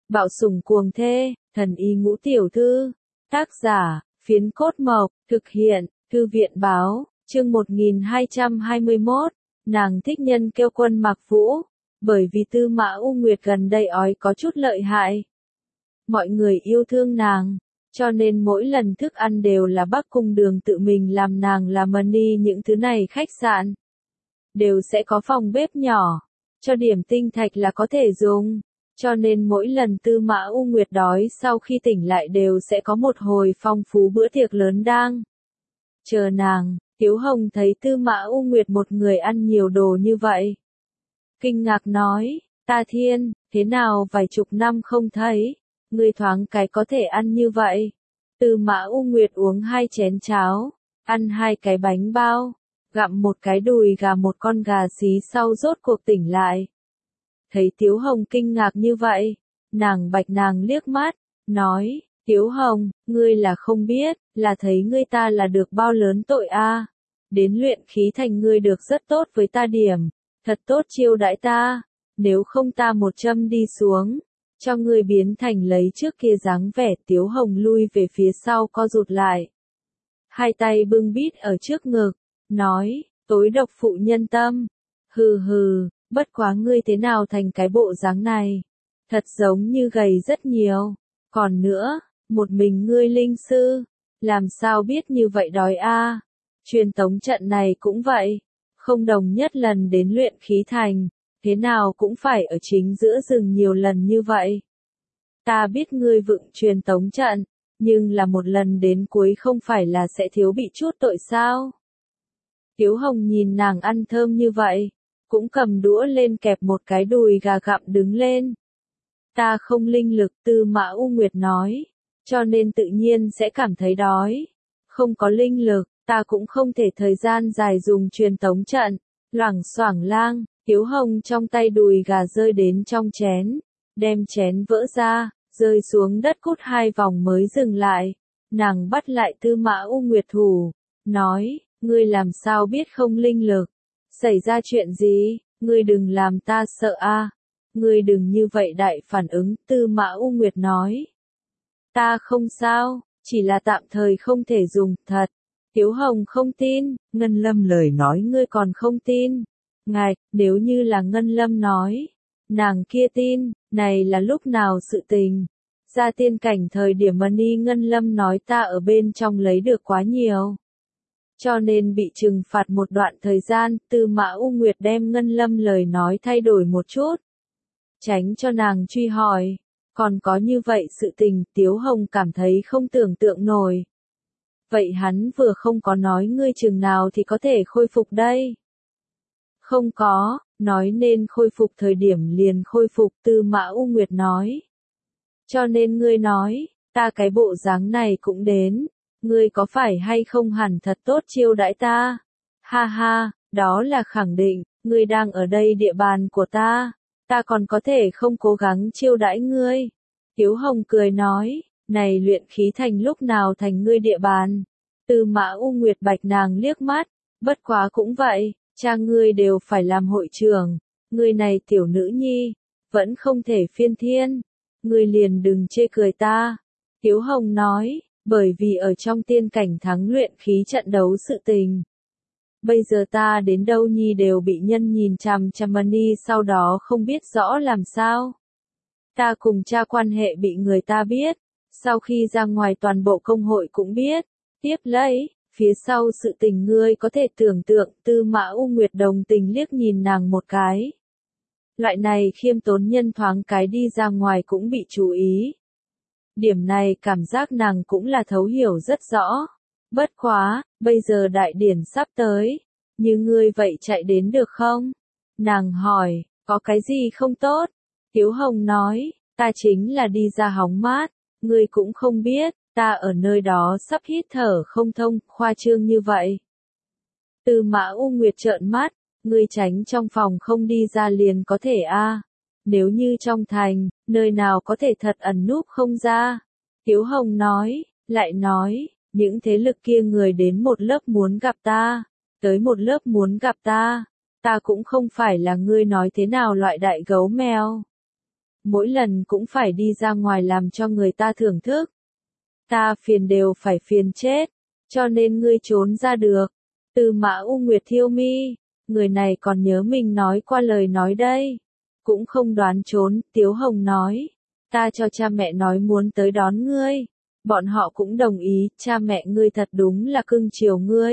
Bạo sủng cuồng thê, thần y ngũ tiểu thư. Tác giả, Phiến Cốt Mộc, thực hiện, Thư viện báo, chương 1221, nàng thích nhân kêu Quân Mặc Vũ, bởi vì Tư Mã U Nguyệt gần đây ói có chút lợi hại. Mọi người yêu thương nàng, cho nên mỗi lần thức ăn đều là Bắc Cung Đường tự mình làm, nàng làm money những thứ này khách sạn. Đều sẽ có phòng bếp nhỏ, cho điểm tinh thạch là có thể dùng. Cho nên mỗi lần Tư Mã U Nguyệt đói sau khi tỉnh lại đều sẽ có một hồi phong phú bữa tiệc lớn đang chờ nàng. Tiếu Hồng thấy Tư Mã U Nguyệt một người ăn nhiều đồ như vậy, kinh ngạc nói, Ta Thiên, thế nào vài chục năm không thấy, ngươi thoáng cái có thể ăn như vậy. Tư Mã U Nguyệt uống 2 chén cháo, ăn 2 cái bánh bao, gặm một cái đùi gà, một con gà xí sau rốt cuộc tỉnh lại. Thấy Tiếu Hồng kinh ngạc như vậy, nàng bạch nàng liếc mắt, nói, Tiếu Hồng, ngươi là không biết, là thấy ngươi ta là được bao lớn tội a. Đến luyện khí thành ngươi được rất tốt với ta điểm, thật tốt chiêu đãi ta, nếu không ta một châm đi xuống, cho ngươi biến thành lấy trước kia dáng vẻ. Tiếu Hồng lui về phía sau co rụt lại, 2 tay bưng bít ở trước ngực, nói, tối độc phụ nhân tâm, hừ hừ. Bất quá ngươi thế nào thành cái bộ dáng này? Thật giống như gầy rất nhiều. Còn nữa, một mình ngươi linh sư, làm sao biết như vậy đói a? Truyền tống trận này cũng vậy, không đồng nhất lần đến luyện khí thành, thế nào cũng phải ở chính giữa rừng nhiều lần như vậy. Ta biết ngươi vựng truyền tống trận, nhưng là một lần đến cuối không phải là sẽ thiếu bị chút tội sao? Tiếu Hồng nhìn nàng ăn thơm như vậy, cũng cầm đũa lên kẹp một cái đùi gà gặm đứng lên. Ta không linh lực, Tư Mã U Nguyệt nói, cho nên tự nhiên sẽ cảm thấy đói. Không có linh lực, ta cũng không thể thời gian dài dùng truyền tống trận. Loảng xoảng lang, Tiếu Hồng trong tay đùi gà rơi đến trong chén, đem chén vỡ ra, rơi xuống đất cút 2 vòng mới dừng lại. Nàng bắt lại Tư Mã U Nguyệt thủ, nói, ngươi làm sao biết không linh lực? Xảy ra chuyện gì, ngươi đừng làm ta sợ a. Ngươi đừng như vậy đại phản ứng, Tư Mã U Nguyệt nói. Ta không sao, chỉ là tạm thời không thể dùng, thật. Tiếu Hồng không tin, Ngân Lâm lời nói ngươi còn không tin. Ngài, nếu như là Ngân Lâm nói, nàng kia tin, này là lúc nào sự tình. Ra tiên cảnh thời điểm money Ngân Lâm nói ta ở bên trong lấy được quá nhiều, cho nên bị trừng phạt một đoạn thời gian. Tư Mã U Nguyệt đem Ngân Lâm lời nói thay đổi một chút, tránh cho nàng truy hỏi. Còn có như vậy sự tình, Tiếu Hồng cảm thấy không tưởng tượng nổi. Vậy hắn vừa không có nói ngươi chừng nào thì có thể khôi phục đây? Không có, nói nên khôi phục thời điểm liền khôi phục, Tư Mã U Nguyệt nói. Cho nên ngươi nói, ta cái bộ dáng này cũng đến. Ngươi có phải hay không hẳn thật tốt chiêu đãi ta? Ha ha, đó là khẳng định, ngươi đang ở đây địa bàn của ta, ta còn có thể không cố gắng chiêu đãi ngươi. Tiếu Hồng cười nói, này luyện khí thành lúc nào thành ngươi địa bàn? Tư Mã U Nguyệt bạch nàng liếc mắt, bất quá cũng vậy, cha ngươi đều phải làm hội trưởng, ngươi này tiểu nữ nhi, vẫn không thể phiên thiên, ngươi liền đừng chê cười ta. Tiếu Hồng nói, bởi vì ở trong tiên cảnh thắng luyện khí trận đấu sự tình. Bây giờ ta đến đâu nhi đều bị nhân nhìn chằm chằm money, sau đó không biết rõ làm sao. Ta cùng cha quan hệ bị người ta biết, sau khi ra ngoài toàn bộ công hội cũng biết. Tiếp lấy, phía sau sự tình ngươi có thể tưởng tượng. Tư Mã U Nguyệt đồng tình liếc nhìn nàng một cái. Loại này khiêm tốn nhân thoáng cái đi ra ngoài cũng bị chú ý. Điểm này cảm giác nàng cũng là thấu hiểu rất rõ. Bất quá, bây giờ đại điển sắp tới, như ngươi vậy chạy đến được không? Nàng hỏi, có cái gì không tốt? Tiếu Hồng nói, ta chính là đi ra hóng mát, ngươi cũng không biết, ta ở nơi đó sắp hít thở không thông, khoa trương như vậy. Tư Mã U Nguyệt trợn mắt, ngươi tránh trong phòng không đi ra liền có thể a. Nếu như trong thành, nơi nào có thể thật ẩn núp không ra? Tiếu Hồng nói, lại nói, những thế lực kia người đến một lớp muốn gặp ta, tới một lớp muốn gặp ta, ta cũng không phải là ngươi nói thế nào loại đại gấu mèo. mỗi lần cũng phải đi ra ngoài làm cho người ta thưởng thức. Ta phiền đều phải phiền chết, cho nên ngươi trốn ra được. Tư Mã U Nguyệt thiêu mi, người này còn nhớ mình nói qua lời nói đây. Cũng không đoán trốn, Tiếu Hồng nói. Ta cho cha mẹ nói muốn tới đón ngươi. Bọn họ cũng đồng ý, cha mẹ ngươi thật đúng là cưng chiều ngươi.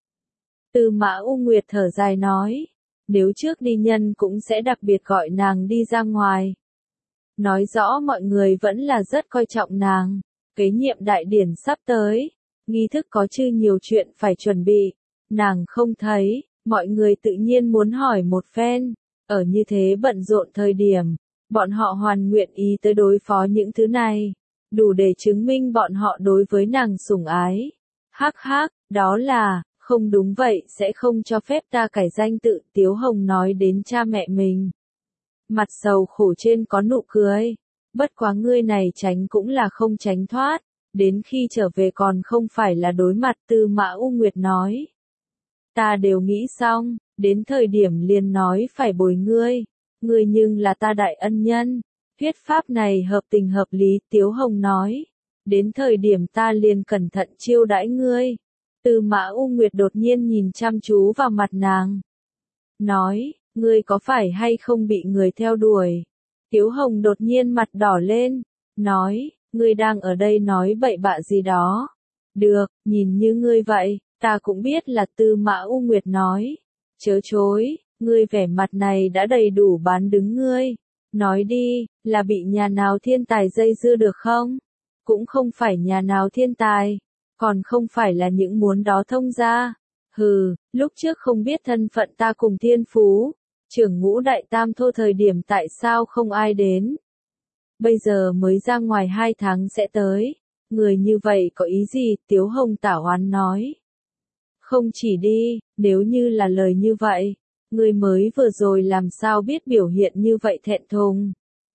Tư Mã U Nguyệt thở dài nói. Nếu trước đi nhân cũng sẽ đặc biệt gọi nàng đi ra ngoài. Nói rõ mọi người vẫn là rất coi trọng nàng. Kế nhiệm đại điển sắp tới. Nghi thức có chư nhiều chuyện phải chuẩn bị. Nàng không thấy, mọi người tự nhiên muốn hỏi một phen. Ở như thế bận rộn thời điểm, bọn họ hoàn nguyện ý tới đối phó những thứ này. Đủ để chứng minh bọn họ đối với nàng sủng ái. Hắc hắc, đó là, không đúng vậy sẽ không cho phép ta cải danh tự. Tiếu Hồng nói đến cha mẹ mình. Mặt sầu khổ trên có nụ cười. Bất quá ngươi này tránh cũng là không tránh thoát. Đến khi trở về còn không phải là đối mặt. Tư Mã U Nguyệt nói. Ta đều nghĩ xong, đến thời điểm liền nói phải bồi ngươi. Ngươi nhưng là ta đại ân nhân. Thuyết pháp này hợp tình hợp lý, Tiếu Hồng nói. Đến thời điểm ta liền cẩn thận chiêu đãi ngươi. Tư Mã U Nguyệt đột nhiên nhìn chăm chú vào mặt nàng. Nói, ngươi có phải hay không bị người theo đuổi? Tiếu Hồng đột nhiên mặt đỏ lên. Nói, ngươi đang ở đây nói bậy bạ gì đó. Được, nhìn như ngươi vậy, ta cũng biết là Tư Mã U Nguyệt nói. Chớ chối, ngươi vẻ mặt này đã đầy đủ bán đứng ngươi. Nói đi, là bị nhà nào thiên tài dây dưa được không? Cũng không phải nhà nào thiên tài, còn không phải là những muốn đó thông ra. Hừ, lúc trước không biết thân phận ta cùng thiên phú, trưởng ngũ đại tam thô thời điểm tại sao không ai đến. Bây giờ mới ra ngoài 2 tháng sẽ tới, người như vậy có ý gì? Tiếu Hồng tả oán nói. Không chỉ đi, nếu như là lời như vậy, người mới vừa rồi làm sao biết biểu hiện như vậy thẹn thùng.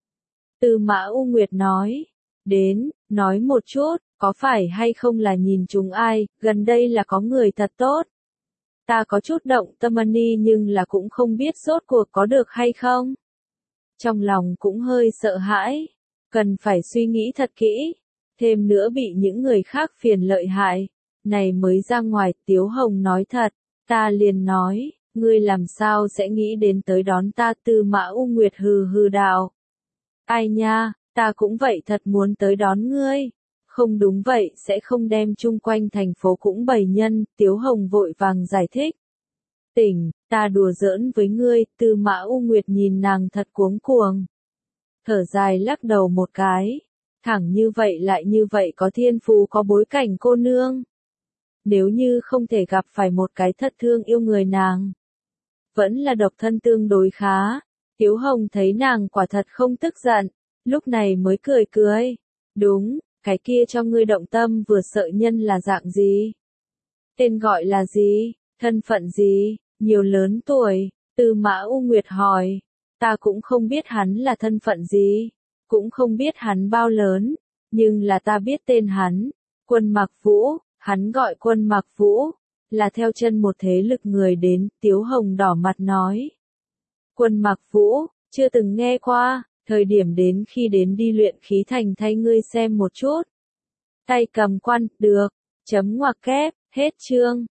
Tư Mã U Nguyệt nói, đến, nói một chút, có phải hay không là nhìn chúng ai, gần đây là có người thật tốt. Ta có chút động tâm ani nhưng là cũng không biết rốt cuộc có được hay không. Trong lòng cũng hơi sợ hãi, cần phải suy nghĩ thật kỹ, thêm nữa bị những người khác phiền lợi hại. Này mới ra ngoài, Tiếu Hồng nói thật, ta liền nói, ngươi làm sao sẽ nghĩ đến tới đón ta? Tư Mã U Nguyệt hừ hừ đạo. Ai nha, ta cũng vậy thật muốn tới đón ngươi. Không đúng vậy sẽ không đem chung quanh thành phố cũng bày nhân. Tiếu Hồng vội vàng giải thích. Tỉnh, ta đùa giỡn với ngươi. Tư Mã U Nguyệt nhìn nàng thật cuống cuồng. Thở dài lắc đầu một cái. Thẳng như vậy lại như vậy có thiên phú có bối cảnh cô nương. Nếu như không thể gặp phải một cái thật thương yêu người nàng. Vẫn là độc thân tương đối khá. Tiếu Hồng thấy nàng quả thật không tức giận. Lúc này mới cười cười. Đúng, cái kia cho ngươi động tâm vừa sợ nhân là dạng gì? Tên gọi là gì? Thân phận gì? Nhiều lớn tuổi? Tư Mã U Nguyệt hỏi. Ta cũng không biết hắn là thân phận gì. Cũng không biết hắn bao lớn. Nhưng là ta biết tên hắn. Quân Mặc Vũ. Hắn gọi Quân Mặc Vũ, là theo chân một thế lực người đến. Tiếu Hồng đỏ mặt nói. Quân Mặc Vũ, chưa từng nghe qua, thời điểm đến khi đến đi luyện khí thành thay ngươi xem một chút. Tay cầm quan, được, chấm ngoặc kép, hết chương.